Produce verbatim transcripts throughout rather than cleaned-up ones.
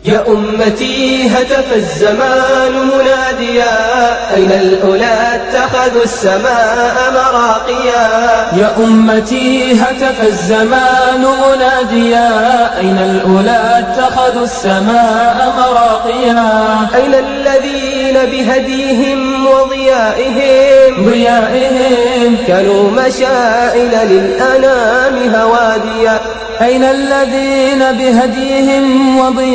يا أمتي هتف الزمان مناديا، أين الأولى اتخذوا السماء مراقيا. يا أمتي هتف الزمان مناديا، أين الأولى اتخذوا السماء مراقيا. أين الذين بهديهم وضيائهم ضيائهم كانوا مشاعل للأنام هواديا. أين الذين بهديهم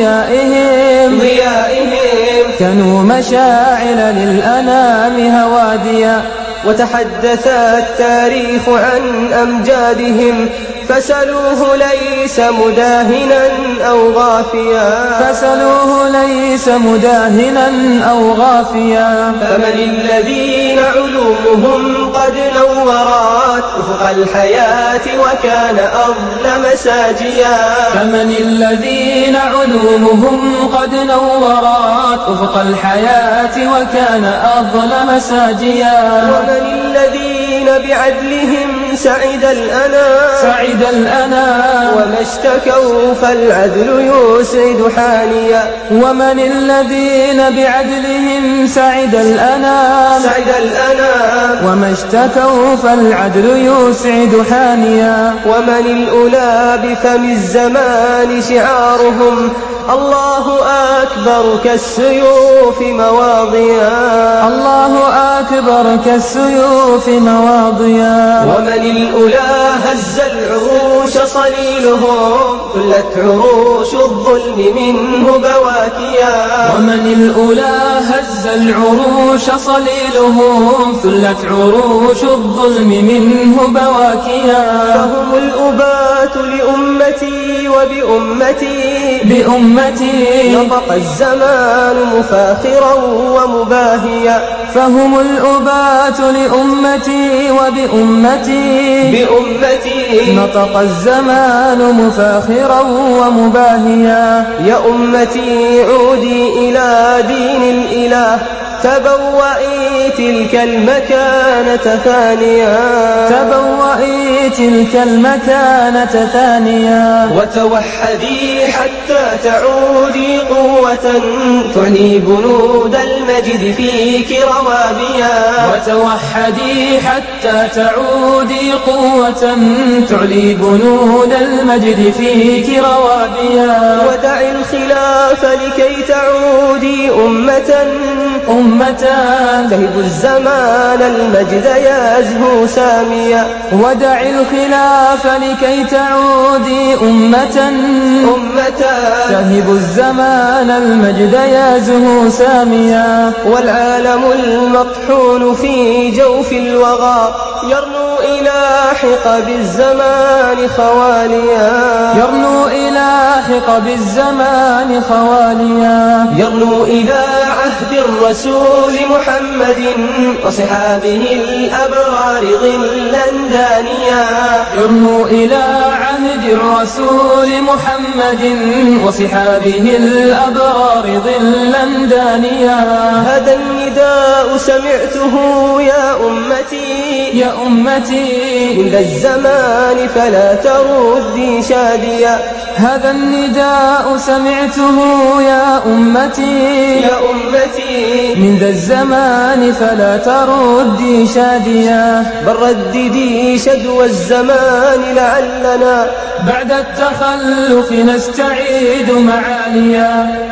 وضيائهم ضيائهم كانوا مشاعل للأنام هواديا. وتحدث التاريخ عن أمجادهم فسلوه ليس مداهنا أو غافيا. فسلوه ليس مداهنا أو غافيا. فمن الذين علومهم قد نورت أفق الحياة وكان أظلم ساجيا. فمن الذين علومهم قد نورت أفق الحياة وكان أظلم ساجيا. ومن الذين بعدلهم سعد الأنام سعد الأنام وما اشتكوا فالعدل يسعد حانيا. ومن الذين بعدلهم سعد الأنام سعد الأنام وما اشتكوا فالعدل يسعد حانيا. ومن الأولى بفم الزمان شعارهم الله أكبر كالسيوف مواضيا. الله أكبر كالسيوف مواضيا. ومن الأولى هز العروش صليلهم ثلت عروش الظلم منه بواكيا. ومن الأولى هز العروش صليلهم ثلت عروش الظلم منه بواكيا. فهم الأبات لأمتي وبأمتي بأمتي نطق الزمان مفاخرا ومباهيا. فهم الأبات لأمتي وبأمتي بأمتي نطق الزمان مفاخرا ومباهيا. يا أمتي عودي إلى دين الإله تبوئي تلك المكانة ثانيا. تبوئي تلك المكانة ثانيا. وتوحدي حتى تعودي قوة تعني بنود المجد فيك روابيا. وتوحدي حتى تعودي قوة تعلي بنود المجد فيك روابيا. ودعي الخلاف لكي تعودي أمة أمة تهب الزمان المجد يزهو ساميا. ودع الخلاف لكي تعودي أمة أمة تهب الزمان المجد يزهو ساميا. والعالم المطحون في جوف الوغى يرنو إلى حقب الزمان خواليا. يرنو إلى حقب الزمان خواليا. يرنو إلى عهد الرسول محمد وصحابه الأبرار ظلا دانيا. يرنو إلى عهد الرسول محمد وصحابه الأبرار ظلا دانيا. هذا النداء سمعته يا أمتي يا أمتي من ذا الزمان فلا تردي شاديا. هذا النداء سمعته يا أمتي يا أمتي من ذا الزمان فلا تردي شاديا. بل رددي شدوى الزمان لعلنا بعد التخلف نستعيد معاليا.